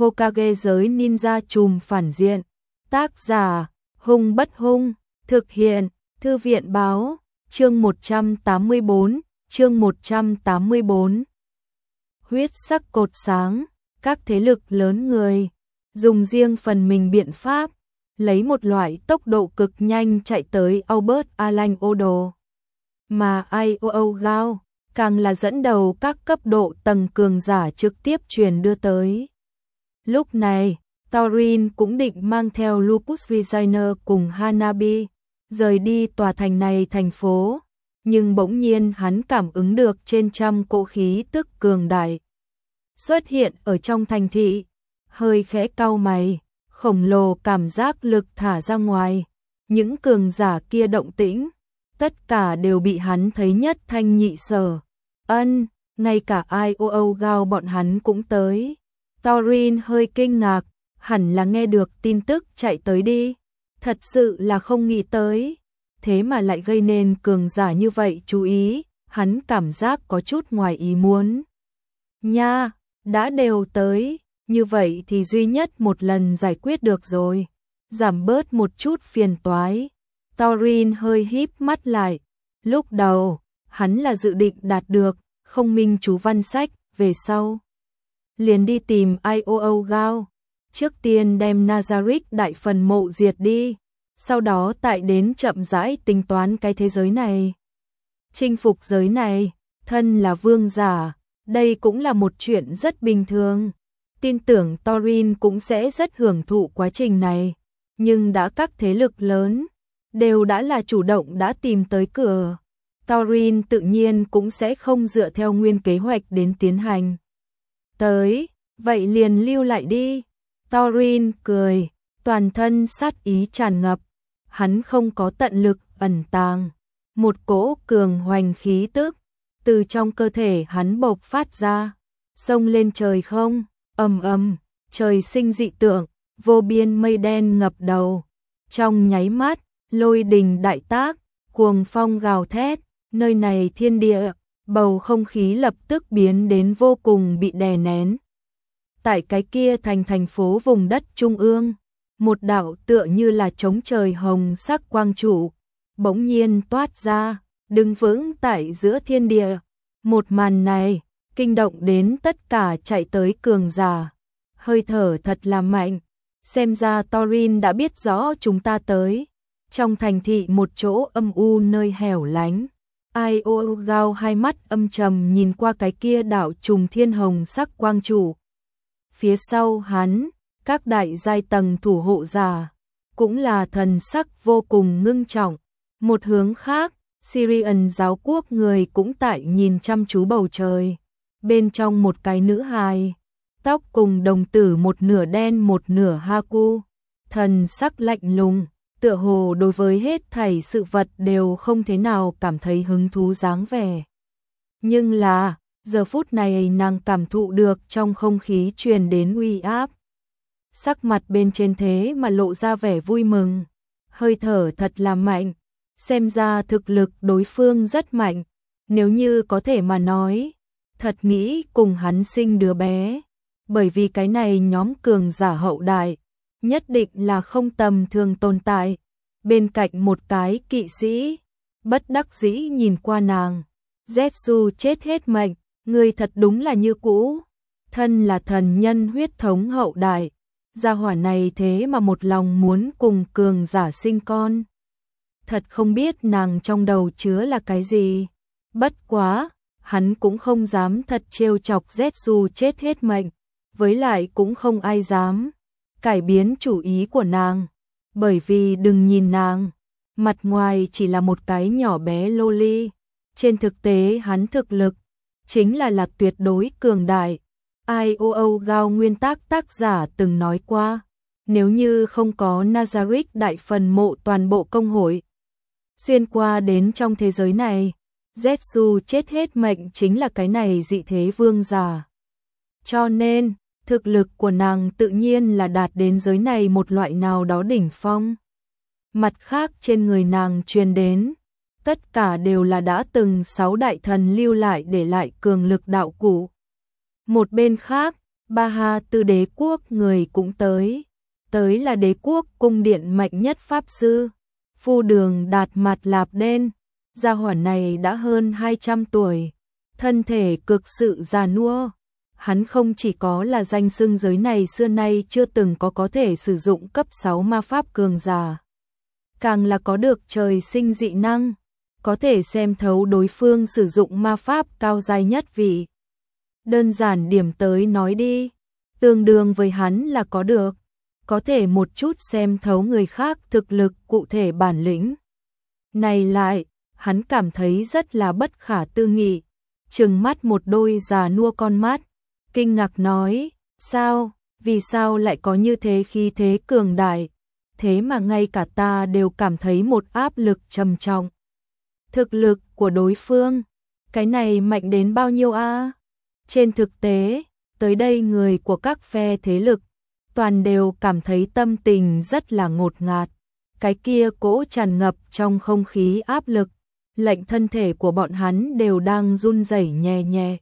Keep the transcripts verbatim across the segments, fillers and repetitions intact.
Hokage giới ninja trùm phản diện. Tác giả, Hung Bất Hung, thực hiện, Thư viện báo, chương một trăm tám mươi bốn, chương một trăm tám mươi bốn. Huyết sắc cột sáng, các thế lực lớn người, dùng riêng phần mình biện pháp, lấy một loại tốc độ cực nhanh chạy tới Albert Alan Odo. Mà i o o Gao, càng là dẫn đầu các cấp độ tầng cường giả trực tiếp truyền đưa tới. Lúc này, Thorin cũng định mang theo Lupus Resigner cùng Hanabi, rời đi tòa thành này thành phố, nhưng bỗng nhiên hắn cảm ứng được trên trăm cỗ khí tức cường đại xuất hiện ở trong thành thị, hơi khẽ cau mày, khổng lồ cảm giác lực thả ra ngoài, những cường giả kia động tĩnh, tất cả đều bị hắn thấy nhất thanh nhị sở. Ân, ngay cả i o o Gao bọn hắn cũng tới. Thorin hơi kinh ngạc, hẳn là nghe được tin tức chạy tới đi, thật sự là không nghĩ tới, thế mà lại gây nên cường giả như vậy chú ý, hắn cảm giác có chút ngoài ý muốn. Nha, đã đều tới, như vậy thì duy nhất một lần giải quyết được rồi, giảm bớt một chút phiền toái. Thorin hơi híp mắt lại, lúc đầu, hắn là dự định đạt được không minh chú văn sách, về sau liền đi tìm i o o Gao, trước tiên đem Nazarick đại phần mộ diệt đi, sau đó tại đến chậm rãi tính toán cái thế giới này. Chinh phục giới này, thân là vương giả, đây cũng là một chuyện rất bình thường. Tin tưởng Thorin cũng sẽ rất hưởng thụ quá trình này, nhưng đã các thế lực lớn đều đã là chủ động đã tìm tới cửa, Thorin tự nhiên cũng sẽ không dựa theo nguyên kế hoạch đến tiến hành. Tới, vậy liền lưu lại đi. Thorin cười, toàn thân sát ý tràn ngập, hắn không có tận lực ẩn tàng, một cỗ cường hoành khí tức từ trong cơ thể hắn bộc phát ra, xông lên trời không, ầm ầm, trời sinh dị tượng, vô biên mây đen ngập đầu. Trong nháy mắt, lôi đình đại tác, cuồng phong gào thét, nơi này thiên địa, bầu không khí lập tức biến đến vô cùng bị đè nén. Tại cái kia thành thành phố vùng đất trung ương, một đạo tựa như là trống trời hồng sắc quang trụ, bỗng nhiên toát ra, đứng vững tại giữa thiên địa. Một màn này, kinh động đến tất cả chạy tới cường giả. Hơi thở thật là mạnh, xem ra Thorin đã biết rõ chúng ta tới. Trong thành thị một chỗ âm u nơi hẻo lánh, i o o Gao hai mắt âm trầm nhìn qua cái kia đạo trùng thiên hồng sắc quang trụ. Phía sau hắn, các đại giai tầng thủ hộ giả, cũng là thần sắc vô cùng ngưng trọng. Một hướng khác, Syrian giáo quốc người cũng tại nhìn chăm chú bầu trời. Bên trong một cái nữ hài, tóc cùng đồng tử một nửa đen một nửa haku, thần sắc lạnh lùng, tựa hồ đối với hết thảy sự vật đều không thế nào cảm thấy hứng thú dáng vẻ. Nhưng là, giờ phút này nàng cảm thụ được trong không khí truyền đến uy áp. Sắc mặt bên trên thế mà lộ ra vẻ vui mừng, hơi thở thật là mạnh, xem ra thực lực đối phương rất mạnh, nếu như có thể mà nói, thật nghĩ cùng hắn sinh đứa bé, bởi vì cái này nhóm cường giả hậu đại, nhất định là không tầm thường tồn tại. Bên cạnh một cái kỵ sĩ, bất đắc dĩ nhìn qua nàng, Zetsu chết hết mệnh, người thật đúng là như cũ, thân là thần nhân huyết thống hậu đại, gia hỏa này thế mà một lòng muốn cùng cường giả sinh con. Thật không biết nàng trong đầu chứa là cái gì, bất quá, hắn cũng không dám thật trêu chọc Zetsu chết hết mệnh, với lại cũng không ai dám cải biến chủ ý của nàng, bởi vì đừng nhìn nàng, mặt ngoài chỉ là một cái nhỏ bé loli, trên thực tế hắn thực lực chính là là tuyệt đối cường đại. i o o Gao nguyên tác tác giả từng nói qua, nếu như không có Nazarick đại phần mộ toàn bộ công hội xuyên qua đến trong thế giới này, Zetsu chết hết mệnh chính là cái này dị thế vương giả. Cho nên, thực lực của nàng tự nhiên là đạt đến giới này một loại nào đó đỉnh phong. Mặt khác trên người nàng truyền đến, tất cả đều là đã từng sáu đại thần lưu lại để lại cường lực đạo cụ. Một bên khác, Ba ha tư đế quốc người cũng tới. Tới là đế quốc cung điện mạnh nhất pháp sư. Phu Đường Đạt mặt lạp đen. Gia hỏa này đã hơn hai trăm tuổi. Thân thể cực sự già nua. Hắn không chỉ có là danh xưng giới này xưa nay chưa từng có có thể sử dụng cấp sáu ma pháp cường giả. Càng là có được trời sinh dị năng. Có thể xem thấu đối phương sử dụng ma pháp cao giai nhất vị. Đơn giản điểm tới nói đi. Tương đương với hắn là có được. Có thể một chút xem thấu người khác thực lực cụ thể bản lĩnh. Này lại, hắn cảm thấy rất là bất khả tư nghị. Trừng mắt một đôi già nua con mắt. Kinh ngạc nói, sao, vì sao lại có như thế khí thế cường đại. Thế mà ngay cả ta đều cảm thấy một áp lực trầm trọng. Thực lực của đối phương, cái này mạnh đến bao nhiêu a? Trên thực tế, tới đây người của các phe thế lực, toàn đều cảm thấy tâm tình rất là ngột ngạt. Cái kia cỗ tràn ngập trong không khí áp lực, lệnh thân thể của bọn hắn đều đang run rẩy nhẹ nhẹ.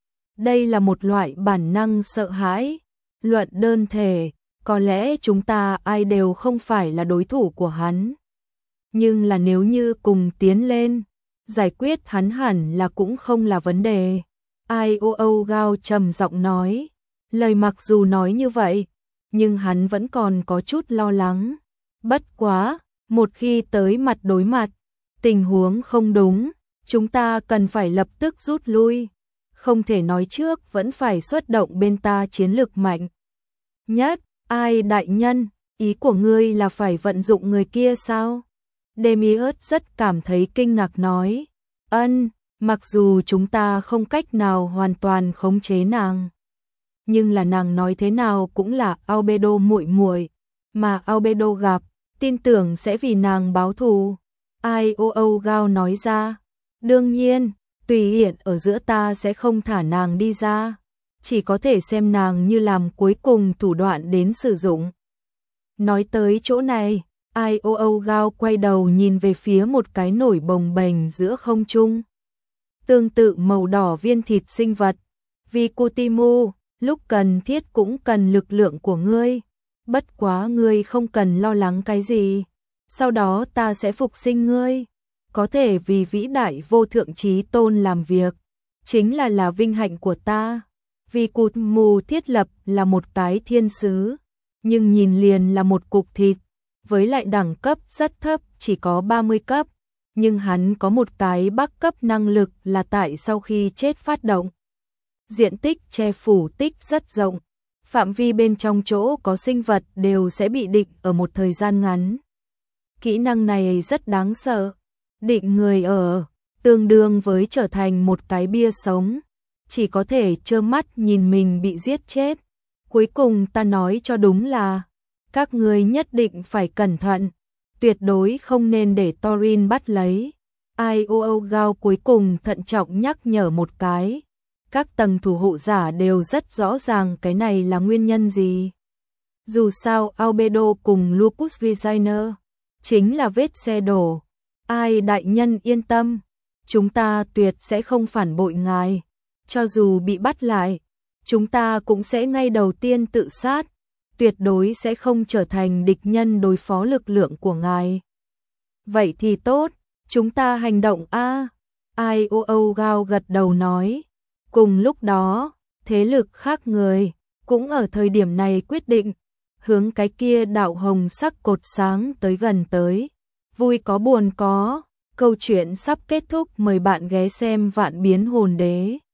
Đây là một loại bản năng sợ hãi. Luận đơn thể, có lẽ chúng ta ai đều không phải là đối thủ của hắn. Nhưng là nếu như cùng tiến lên, giải quyết hắn hẳn là cũng không là vấn đề. Ai ô ô Gao trầm giọng nói. Lời mặc dù nói như vậy, nhưng hắn vẫn còn có chút lo lắng. Bất quá, một khi tới mặt đối mặt, tình huống không đúng, chúng ta cần phải lập tức rút lui. Không thể nói trước vẫn phải xuất động bên ta chiến lược mạnh nhất. Ai đại nhân, ý của ngươi là phải vận dụng người kia sao? Demiurge rất cảm thấy kinh ngạc nói. Ân, mặc dù chúng ta không cách nào hoàn toàn khống chế nàng, nhưng là nàng nói thế nào cũng là Albedo muội muội, mà Albedo gặp, tin tưởng sẽ vì nàng báo thù. Ai ô ô Gao nói ra. Đương nhiên, tùy hiện ở giữa ta sẽ không thả nàng đi ra, chỉ có thể xem nàng như làm cuối cùng thủ đoạn đến sử dụng. Nói tới chỗ này, ai ô ô Gao quay đầu nhìn về phía một cái nổi bồng bềnh giữa không trung. Tương tự màu đỏ viên thịt sinh vật. Vì Cutimu, lúc cần thiết cũng cần lực lượng của ngươi. Bất quá ngươi không cần lo lắng cái gì. Sau đó ta sẽ phục sinh ngươi. Có thể vì vĩ đại vô thượng chí tôn làm việc. Chính là là vinh hạnh của ta. Vì Cutimu thiết lập là một cái thiên sứ. Nhưng nhìn liền là một cục thịt. Với lại đẳng cấp rất thấp, chỉ có ba mươi cấp. Nhưng hắn có một cái bắc cấp năng lực là tại sau khi chết phát động. Diện tích che phủ tích rất rộng. Phạm vi bên trong chỗ có sinh vật đều sẽ bị định ở một thời gian ngắn. Kỹ năng này rất đáng sợ. Định người ở, tương đương với trở thành một cái bia sống. Chỉ có thể trơ mắt nhìn mình bị giết chết. Cuối cùng ta nói cho đúng là, các ngươi nhất định phải cẩn thận. Tuyệt đối không nên để Thorin bắt lấy. Ai ô ô Gao cuối cùng thận trọng nhắc nhở một cái. Các tầng thủ hộ giả đều rất rõ ràng cái này là nguyên nhân gì. Dù sao Albedo cùng Lupus Resigner chính là vết xe đổ. Ai đại nhân yên tâm, chúng ta tuyệt sẽ không phản bội ngài. Cho dù bị bắt lại, chúng ta cũng sẽ ngay đầu tiên tự sát. Tuyệt đối sẽ không trở thành địch nhân đối phó lực lượng của ngài. Vậy thì tốt, chúng ta hành động a. Ai ô ô Gao gật đầu nói. Cùng lúc đó, thế lực khác người cũng ở thời điểm này quyết định hướng cái kia đạo hồng sắc cột sáng tới gần tới. Vui có buồn có, câu chuyện sắp kết thúc, mời bạn ghé xem Vạn Biến Hồn Đế.